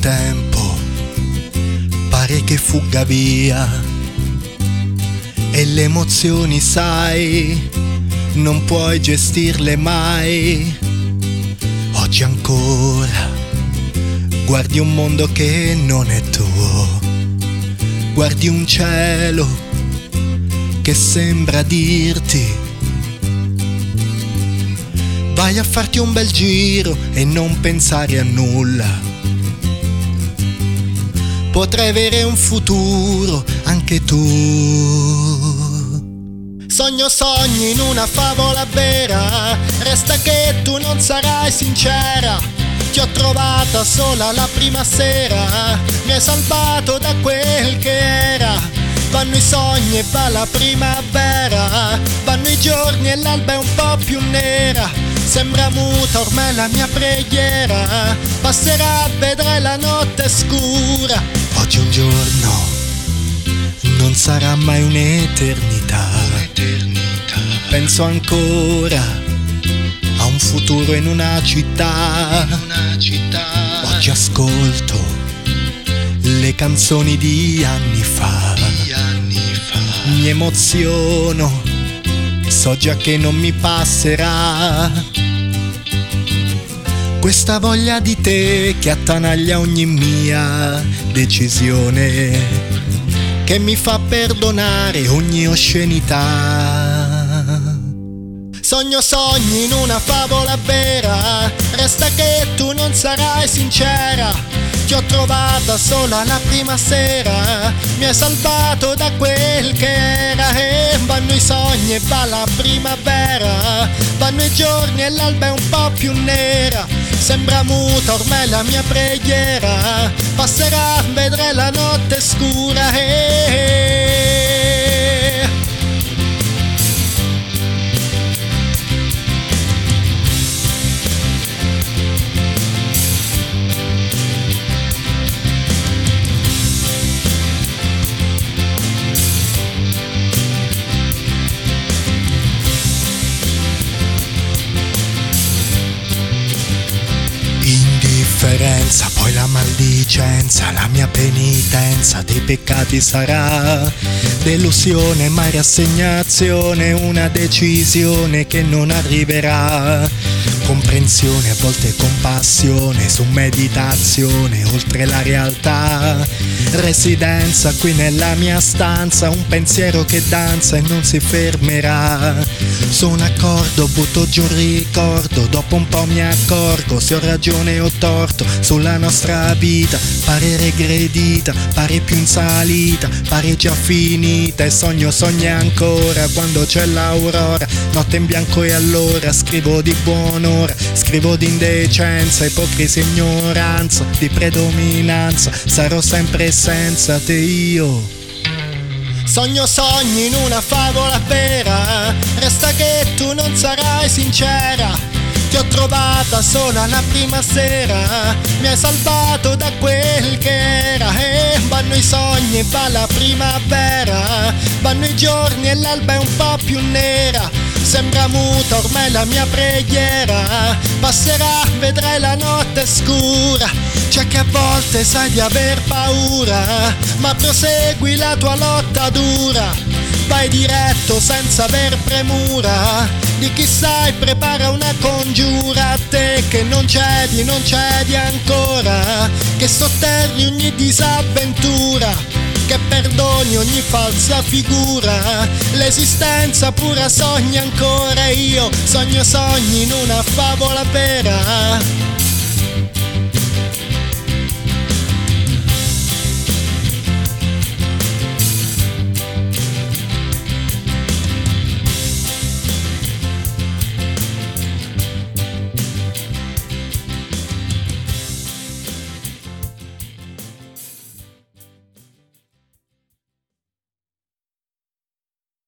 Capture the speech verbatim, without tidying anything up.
tempo pare che fugga via e le emozioni, sai, non puoi gestirle mai. Oggi ancora guardi un mondo che non è tuo, guardi un cielo che sembra dirti vai a farti un bel giro e non pensare a nulla. Potrai avere un futuro anche tu. Sogno sogni in una favola vera, resta che tu non sarai sincera. Ti ho trovata sola la prima sera, mi hai salvato da quel che era. Vanno i sogni e va la primavera, vanno i giorni e l'alba è un po' più nera. Sembra muta ormai la mia preghiera, passerà, vedrai la notte scura. Oggi un giorno non sarà mai un'eternità. un'eternità. Penso ancora a un futuro in una città. In una città. Oggi ascolto le canzoni di anni fa. Di anni fa. Mi emoziono, so già che non mi passerà. Questa voglia di te che attanaglia ogni mia decisione, che mi fa perdonare ogni oscenità. Sogno sogni in una favola vera, resta che tu non sarai sincera. Ti ho trovata sola la prima sera, mi hai salvato da quel che era. E vanno i sogni e va la primavera, vanno i giorni e l'alba è un po' più nera. Sembra muta ormai la mia preghiera, passerà, vedrai la notte scura. E indifferenza, poi la maldicenza, la mia penitenza dei peccati sarà delusione, mai rassegnazione, una decisione che non arriverà. Comprensione, a volte compassione, su meditazione, oltre la realtà. Residenza qui nella mia stanza, un pensiero che danza e non si fermerà. Su un accordo butto giù un ricordo, dopo un po' mi accorgo se ho ragione o torto sulla nostra vita. Pare regredita, pare più in salita, pare già finita e sogno sogni ancora quando c'è l'aurora. Notte in bianco e allora scrivo di buon'ora, scrivo di indecenza, ipocrisia, ignoranza, di predominanza. Sarò sempre senza te io. Sogno sogni in una favola vera, resta che tu non sarai sincera. Ti ho trovata sola la prima sera, mi hai salvato da quel che era. E vanno i sogni e va la primavera, vanno i giorni e l'alba è un po' più nera. Sembra muta ormai la mia preghiera, passerà, vedrai la notte scura. C'è che a volte sai di aver paura, ma prosegui la tua lotta dura. Vai diretto senza aver premura, di chi sai prepara una congiura. A te che non cedi, non cedi ancora, che sotterri ogni disavventura, che perdoni ogni falsa figura. L'esistenza pura sogni ancora, io sogno sogni in una favola vera.